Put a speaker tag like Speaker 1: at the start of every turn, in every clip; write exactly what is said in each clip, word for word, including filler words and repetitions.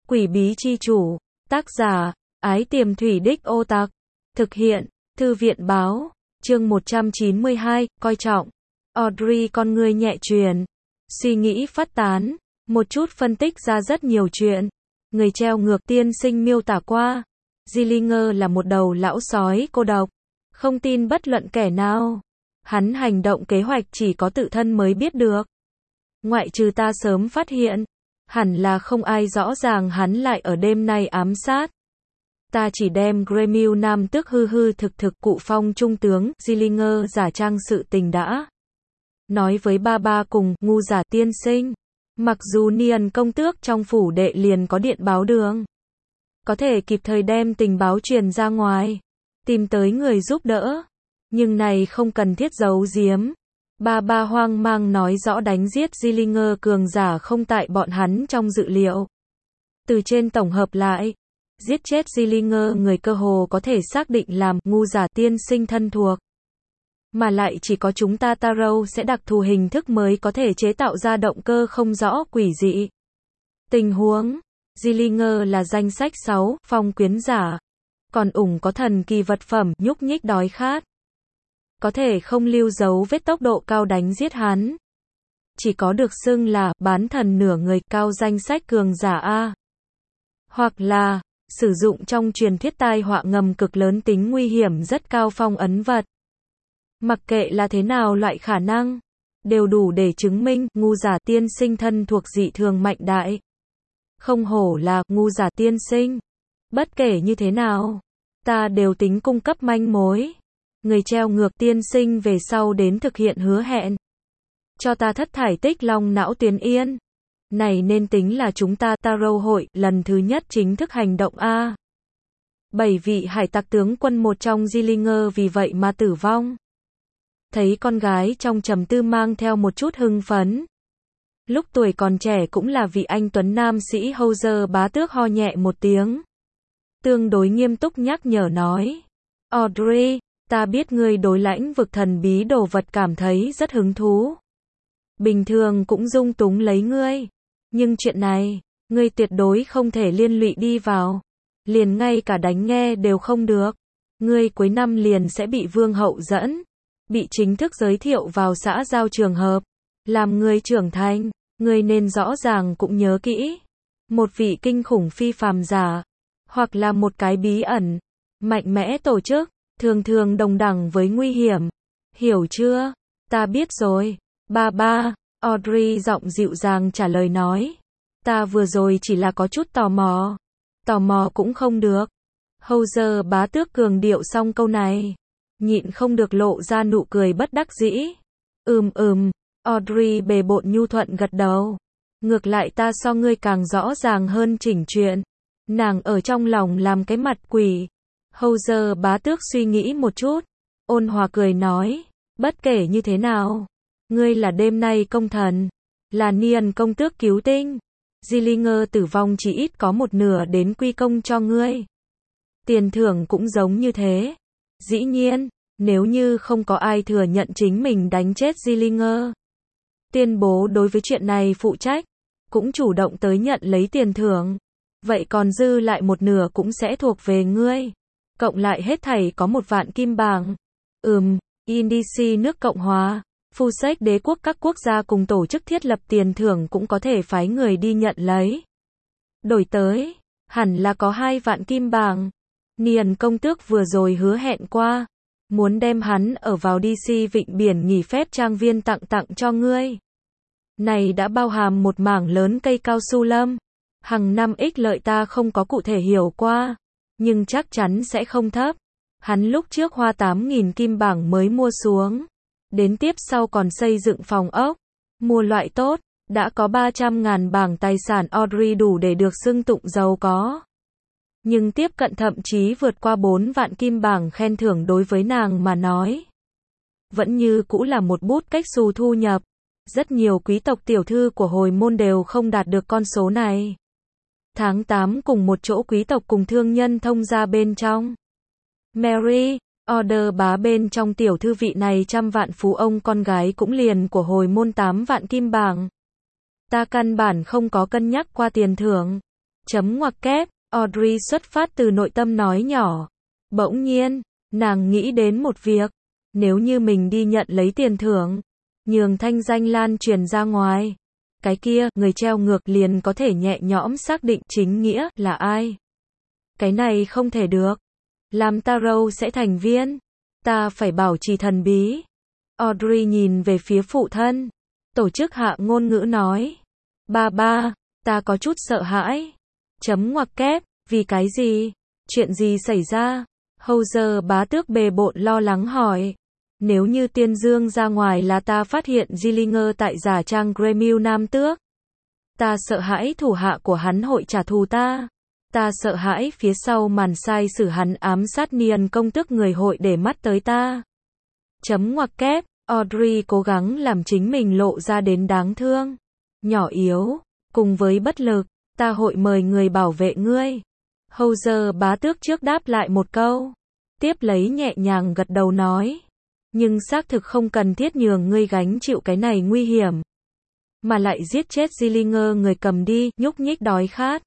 Speaker 1: Quỷ bí chi chủ, tác giả, Ái Tiềm Thủy Đích Ô Tặc, thực hiện, Thư viện báo, chương một trăm chín mươi hai, coi trọng. Audrey con người nhẹ truyền, suy nghĩ phát tán, một chút phân tích ra rất nhiều chuyện. Người treo ngược tiên sinh miêu tả qua, Dillinger là một đầu lão sói cô độc, không tin bất luận kẻ nào. Hắn hành động kế hoạch chỉ có tự thân mới biết được. Ngoại trừ ta sớm phát hiện, hẳn là không ai rõ ràng hắn lại ở đêm nay ám sát. Ta chỉ đem Grêmio Nam Tước hư hư thực thực cụ phong trung tướng, Dillinger giả trang sự tình đã nói với ba ba cùng ngu giả tiên sinh. Mặc dù Niên công tước trong phủ đệ liền có điện báo đường, có thể kịp thời đem tình báo truyền ra ngoài, tìm tới người giúp đỡ, nhưng này không cần thiết giấu giếm. Ba ba hoang mang nói rõ đánh giết Dillinger cường giả không tại bọn hắn trong dự liệu. Từ trên tổng hợp lại, giết chết Dillinger người cơ hồ có thể xác định làm ngu giả tiên sinh thân thuộc. Mà lại chỉ có chúng ta Tarot sẽ đặc thù hình thức mới có thể chế tạo ra động cơ không rõ quỷ dị. Tình huống, Dillinger là danh sách sáu, phong quyến giả. Còn ủng có thần kỳ vật phẩm, nhúc nhích đói khát. Có thể không lưu dấu vết tốc độ cao đánh giết hắn. Chỉ có được xưng là, bán thần nửa người cao danh sách cường giả A. Hoặc là, sử dụng trong truyền thuyết tai họa ngầm cực lớn tính nguy hiểm rất cao phong ấn vật. Mặc kệ là thế nào loại khả năng, đều đủ để chứng minh, ngu giả tiên sinh thân thuộc dị thường mạnh đại. Không hổ là, ngu giả tiên sinh. Bất kể như thế nào, ta đều tính cung cấp manh mối. Người treo ngược tiên sinh về sau đến thực hiện hứa hẹn. Cho ta thất thải tích long não tuyến yên. Này nên tính là chúng ta Tarot hội, lần thứ nhất chính thức hành động A. Bảy vị hải tặc tướng quân một trong Dillinger vì vậy mà tử vong. Thấy con gái trong trầm tư mang theo một chút hưng phấn. Lúc tuổi còn trẻ cũng là vị anh tuấn nam sĩ Howzer bá tước ho nhẹ một tiếng. Tương đối nghiêm túc nhắc nhở nói. Audrey, ta biết ngươi đối lãnh vực thần bí đồ vật cảm thấy rất hứng thú. Bình thường cũng dung túng lấy ngươi. Nhưng chuyện này, ngươi tuyệt đối không thể liên lụy đi vào. Liền ngay cả đánh nghe đều không được. Ngươi cuối năm liền sẽ bị vương hậu dẫn. Bị chính thức giới thiệu vào xã giao trường hợp. Làm người trưởng thành, ngươi nên rõ ràng cũng nhớ kỹ. Một vị kinh khủng phi phàm giả. Hoặc là một cái bí ẩn, mạnh mẽ tổ chức, thường thường đồng đẳng với nguy hiểm. Hiểu chưa? Ta biết rồi. Ba ba, Audrey giọng dịu dàng trả lời nói. Ta vừa rồi chỉ là có chút tò mò. Tò mò cũng không được. Howzer bá tước cường điệu xong câu này. Nhịn không được lộ ra nụ cười bất đắc dĩ. Ừm ừm, Audrey bề bộn nhu thuận gật đầu. Ngược lại ta so ngươi càng rõ ràng hơn chỉnh chuyện. Nàng ở trong lòng làm cái mặt quỷ. Howzer bá tước suy nghĩ một chút. Ôn hòa cười nói. Bất kể như thế nào. Ngươi là đêm nay công thần. Là Niên công tước cứu tinh. Dillinger tử vong chỉ ít có một nửa đến quy công cho ngươi. Tiền thưởng cũng giống như thế. Dĩ nhiên, nếu như không có ai thừa nhận chính mình đánh chết Dillinger. Tuyên bố đối với chuyện này phụ trách. Cũng chủ động tới nhận lấy tiền thưởng. Vậy còn dư lại một nửa cũng sẽ thuộc về ngươi. Cộng lại hết thảy có một vạn kim bảng. Ừm, Indici nước Cộng hòa, phu sách đế quốc các quốc gia cùng tổ chức thiết lập tiền thưởng cũng có thể phái người đi nhận lấy. Đổi tới, hẳn là có hai vạn kim bảng. Niên công tước vừa rồi hứa hẹn qua. Muốn đem hắn ở vào đê xê vịnh biển nghỉ phép trang viên tặng tặng cho ngươi. Này đã bao hàm một mảng lớn cây cao su lâm. Hằng năm ích lợi ta không có cụ thể hiểu qua, nhưng chắc chắn sẽ không thấp. Hắn lúc trước hoa tám nghìn kim bảng mới mua xuống. Đến tiếp sau còn xây dựng phòng ốc. Mua loại tốt, đã có ba trăm ngàn bảng tài sản Audrey đủ để được xưng tụng giàu có. Nhưng tiếp cận thậm chí vượt qua bốn vạn kim bảng khen thưởng đối với nàng mà nói. Vẫn như cũ là một bút cách xù thu nhập. Rất nhiều quý tộc tiểu thư của hồi môn đều không đạt được con số này. Tháng tám cùng một chỗ quý tộc cùng thương nhân thông gia bên trong. Mary, order bá bên trong tiểu thư vị này trăm vạn phú ông con gái cũng liền của hồi môn tám vạn kim bảng. Ta căn bản không có cân nhắc qua tiền thưởng. Chấm ngoặc kép, Audrey xuất phát từ nội tâm nói nhỏ. Bỗng nhiên, nàng nghĩ đến một việc. Nếu như mình đi nhận lấy tiền thưởng, nhường thanh danh lan truyền ra ngoài, cái kia, người treo ngược liền có thể nhẹ nhõm xác định chính nghĩa là ai. Cái này không thể được. Làm Tarot sẽ thành viên. Ta phải bảo trì thần bí. Audrey nhìn về phía phụ thân. Tổ chức hạ ngôn ngữ nói. Ba ba, ta có chút sợ hãi. Chấm ngoặc kép, vì cái gì? Chuyện gì xảy ra? Howser bá tước bề bộn lo lắng hỏi. Nếu như tiên dương ra ngoài là ta phát hiện Gillinger tại giả trang Gremil nam tước. Ta sợ hãi thủ hạ của hắn hội trả thù ta. Ta sợ hãi phía sau màn sai sử hắn ám sát Nian công tước người hội để mắt tới ta. Chấm ngoặc kép, Audrey cố gắng làm chính mình lộ ra đến đáng thương, nhỏ yếu, cùng với bất lực, ta hội mời người bảo vệ ngươi. Howser bá tước trước đáp lại một câu, tiếp lấy nhẹ nhàng gật đầu nói, nhưng xác thực không cần thiết nhường ngươi gánh chịu cái này nguy hiểm, mà lại giết chết Gillinger người cầm đi, nhúc nhích đói khát.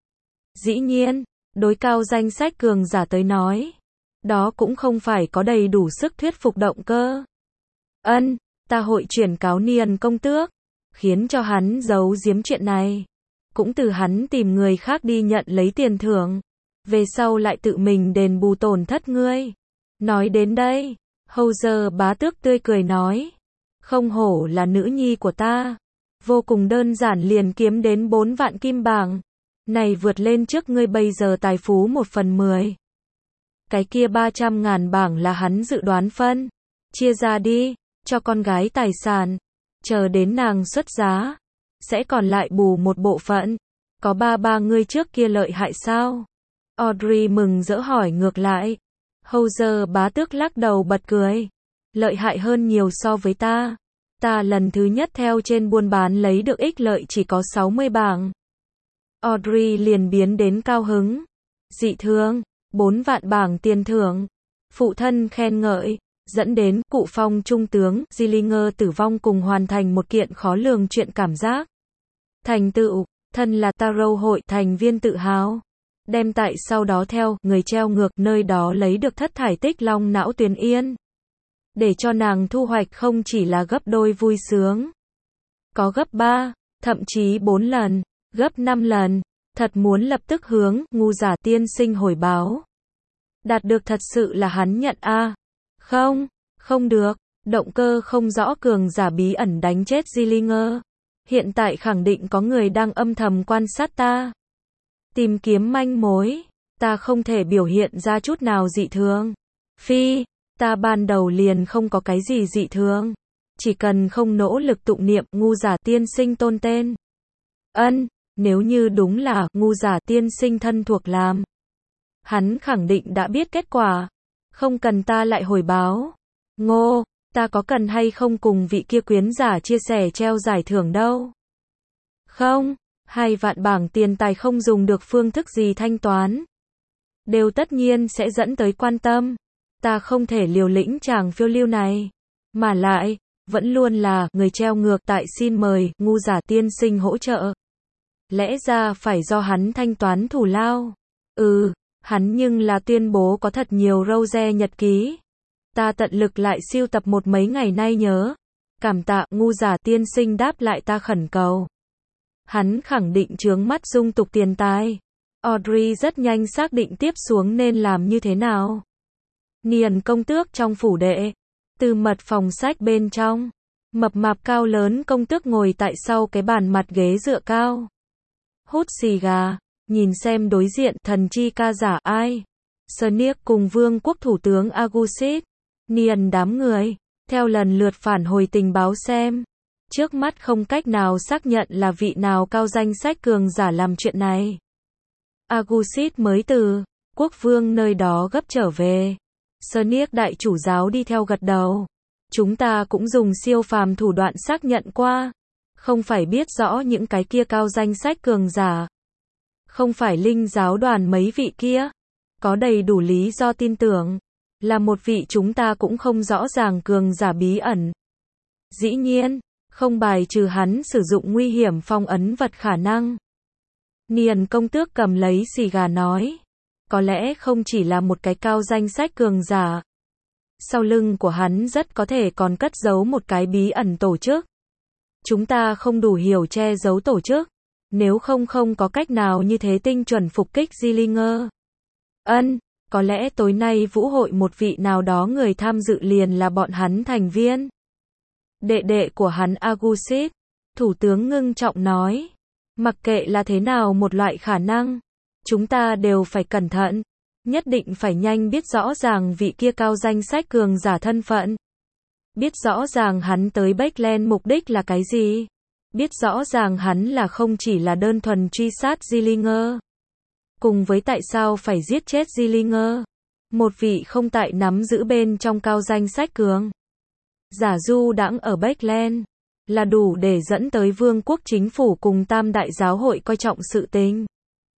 Speaker 1: Dĩ nhiên, đối cao danh sách cường giả tới nói, đó cũng không phải có đầy đủ sức thuyết phục động cơ. Ân, ta hội chuyển cáo Nian công tước, khiến cho hắn giấu giếm chuyện này, cũng từ hắn tìm người khác đi nhận lấy tiền thưởng, về sau lại tự mình đền bù tổn thất ngươi. Nói đến đây, Howser bá tước tươi cười nói, không hổ là nữ nhi của ta, vô cùng đơn giản liền kiếm đến bốn vạn kim bảng, này vượt lên trước ngươi bây giờ tài phú một phần mười. Cái kia ba trăm ngàn bảng là hắn dự đoán phân, chia ra đi, cho con gái tài sản, chờ đến nàng xuất giá, sẽ còn lại bù một bộ phận. Có ba ba ngươi trước kia lợi hại sao? Audrey mừng rỡ hỏi ngược lại. Howser bá tước lắc đầu bật cười. Lợi hại hơn nhiều so với ta. Ta lần thứ nhất theo trên buôn bán lấy được ích lợi chỉ có sáu mươi bảng. Audrey liền biến đến cao hứng. Dị thường, bốn vạn bảng tiền thưởng. Phụ thân khen ngợi, dẫn đến cụ phong trung tướng Gillinger tử vong cùng hoàn thành một kiện khó lường chuyện cảm giác. Thành tựu, thân là Tarot hội thành viên tự hào. Đem tại sau đó theo người treo ngược nơi đó lấy được thất thải tích long não Tuyền Yên. Để cho nàng thu hoạch không chỉ là gấp đôi vui sướng. Có gấp ba, thậm chí bốn lần, gấp năm lần. Thật muốn lập tức hướng ngu giả tiên sinh hồi báo. Đạt được thật sự là hắn nhận a à. Không, không được, động cơ không rõ cường giả bí ẩn đánh chết Gillinger. Hiện tại khẳng định có người đang âm thầm quan sát ta. Tìm kiếm manh mối, ta không thể biểu hiện ra chút nào dị thường. Phi, ta ban đầu liền không có cái gì dị thường. Chỉ cần không nỗ lực tụng niệm ngu giả tiên sinh tôn tên. Ân, nếu như đúng là ngu giả tiên sinh thân thuộc làm. Hắn khẳng định đã biết kết quả. Không cần ta lại hồi báo. Ngô, ta có cần hay không cùng vị kia quyến giả chia sẻ treo giải thưởng đâu. Không, hai vạn bảng tiền tài không dùng được phương thức gì thanh toán. Đều tất nhiên sẽ dẫn tới quan tâm. Ta không thể liều lĩnh chàng phiêu lưu này. Mà lại, vẫn luôn là người treo ngược tại xin mời ngu giả tiên sinh hỗ trợ. Lẽ ra phải do hắn thanh toán thù lao. Ừ, hắn nhưng là tuyên bố có thật nhiều rose nhật ký. Ta tận lực lại siêu tập một mấy ngày nay nhớ. Cảm tạ ngu giả tiên sinh đáp lại ta khẩn cầu. Hắn khẳng định chướng mắt dung tục tiền tài. Audrey rất nhanh xác định tiếp xuống nên làm như thế nào. Nian công tước trong phủ đệ. Từ mật phòng sách bên trong. Mập mạp cao lớn công tước ngồi tại sau cái bàn mặt ghế dựa cao. Hút xì gà. Nhìn xem đối diện thần chi ca giả ai. Snick cùng vương quốc thủ tướng Agusit. Nian đám người. Theo lần lượt phản hồi tình báo xem. Trước mắt không cách nào xác nhận là vị nào cao danh sách cường giả làm chuyện này. Agusit mới từ quốc vương nơi đó gấp trở về. Snick đại chủ giáo đi theo gật đầu. Chúng ta cũng dùng siêu phàm thủ đoạn xác nhận qua. Không phải biết rõ những cái kia cao danh sách cường giả. Không phải linh giáo đoàn mấy vị kia. Có đầy đủ lý do tin tưởng. Là một vị chúng ta cũng không rõ ràng cường giả bí ẩn. Dĩ nhiên, không bài trừ hắn sử dụng nguy hiểm phong ấn vật khả năng. Niền công tước cầm lấy xì gà nói. Có lẽ không chỉ là một cái cao danh sách cường giả. Sau lưng của hắn rất có thể còn cất giấu một cái bí ẩn tổ chức. Chúng ta không đủ hiểu che giấu tổ chức. Nếu không không có cách nào như thế tinh chuẩn phục kích Zillinger. Ân, có lẽ tối nay vũ hội một vị nào đó người tham dự liền là bọn hắn thành viên. Đệ đệ của hắn Augustus, thủ tướng ngưng trọng nói. Mặc kệ là thế nào một loại khả năng, chúng ta đều phải cẩn thận. Nhất định phải nhanh biết rõ ràng vị kia cao danh sách cường giả thân phận. Biết rõ ràng hắn tới Backland mục đích là cái gì. Biết rõ ràng hắn là không chỉ là đơn thuần truy sát Zillinger. Cùng với tại sao phải giết chết Zillinger. Một vị không tại nắm giữ bên trong cao danh sách cường giả du đãng ở Backland. Là đủ để dẫn tới vương quốc chính phủ cùng tam đại giáo hội coi trọng sự tình.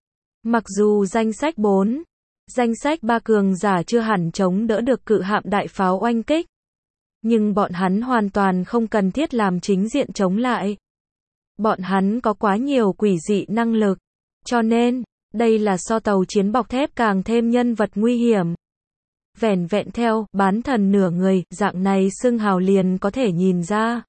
Speaker 1: Mặc dù danh sách bốn, danh sách ba cường giả chưa hẳn chống đỡ được cự hạm đại pháo oanh kích. Nhưng bọn hắn hoàn toàn không cần thiết làm chính diện chống lại. Bọn hắn có quá nhiều quỷ dị năng lực. Cho nên, đây là so tàu chiến bọc thép càng thêm nhân vật nguy hiểm. Vẻn vẹn theo, bán thần nửa người, dạng này xưng hào liền có thể nhìn ra.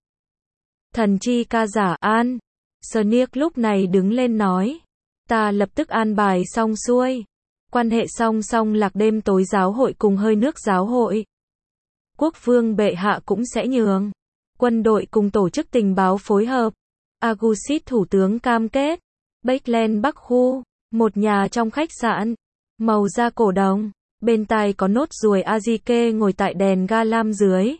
Speaker 1: Thần chi ca giả An. Sonic lúc này đứng lên nói. Ta lập tức an bài xong xuôi. Quan hệ song song lạc đêm tối giáo hội cùng hơi nước giáo hội. Quốc vương bệ hạ cũng sẽ nhường. Quân đội cùng tổ chức tình báo phối hợp. Augustus thủ tướng cam kết. Backland Bắc khu. Một nhà trong khách sạn. Màu da cổ đồng. Bên tai có nốt ruồi Azike ngồi tại đèn ga lam dưới.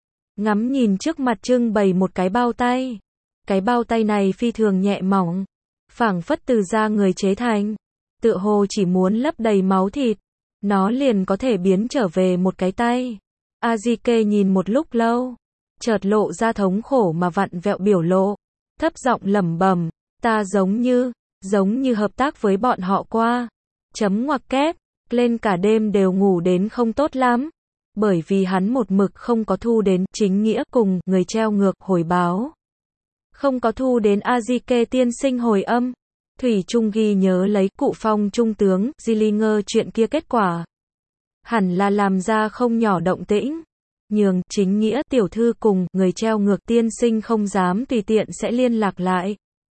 Speaker 1: Ngắm nhìn trước mặt trưng bày một cái bao tay. Cái bao tay này phi thường nhẹ mỏng. Phảng phất từ da người chế thành. Tựa hồ chỉ muốn lấp đầy máu thịt. Nó liền có thể biến trở về một cái tay. Azike nhìn một lúc lâu. Chợt lộ ra thống khổ mà vặn vẹo biểu lộ. Thấp giọng lẩm bẩm. Ta giống như, giống như hợp tác với bọn họ qua. Chấm ngoặc kép. Lên cả đêm đều ngủ đến không tốt lắm. Bởi vì hắn một mực không có thu đến chính nghĩa cùng người treo ngược hồi báo. Không có thu đến Azike tiên sinh hồi âm. Thủy Trung ghi nhớ lấy cụ phong trung tướng Zillinger chuyện kia kết quả. Hẳn là làm ra không nhỏ động tĩnh. Nhường chính nghĩa tiểu thư cùng người treo ngược tiên sinh không dám tùy tiện sẽ liên lạc lại.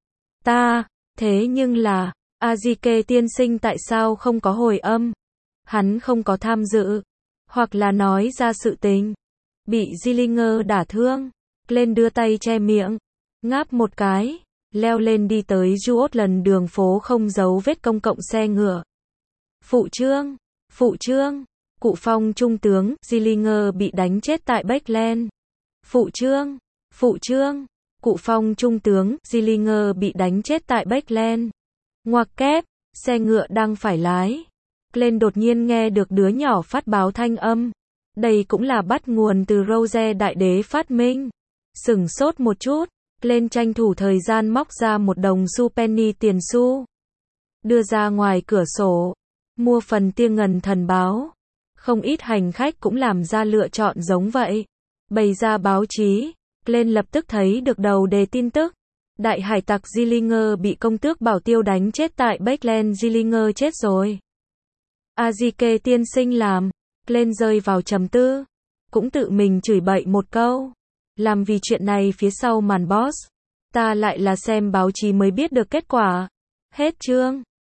Speaker 1: Ta, thế nhưng là, Azike tiên sinh tại sao không có hồi âm? Hắn không có tham dự. Hoặc là nói ra sự tình. Bị Zillinger đả thương. Lên đưa tay che miệng. Ngáp một cái. Leo lên đi tới Juotland đường phố không dấu vết công cộng xe ngựa. Phụ trương. Phụ trương. Cụ phong trung tướng Zillinger bị đánh chết tại Backland. Phụ trương. Phụ trương. Cụ phong trung tướng Zillinger bị đánh chết tại Backland. Ngoặc kép. Xe ngựa đang phải lái. Lên đột nhiên nghe được đứa nhỏ phát báo thanh âm. Đây cũng là bắt nguồn từ Rose đại đế phát minh. Sửng sốt một chút. Lên tranh thủ thời gian móc ra một đồng xu penny tiền xu. Đưa ra ngoài cửa sổ. Mua phần Tia Ngần Thần báo. Không ít hành khách cũng làm ra lựa chọn giống vậy. Bày ra báo chí. Lên lập tức thấy được đầu đề tin tức. Đại hải tặc Zillinger bị công tước Bảo Tiêu đánh chết tại Backland. Zillinger chết rồi. Azike tiên sinh làm. Lên rơi vào trầm tư. Cũng tự mình chửi bậy một câu. Làm vì chuyện này phía sau màn boss. Ta lại là xem báo chí mới biết được kết quả. Hết chương.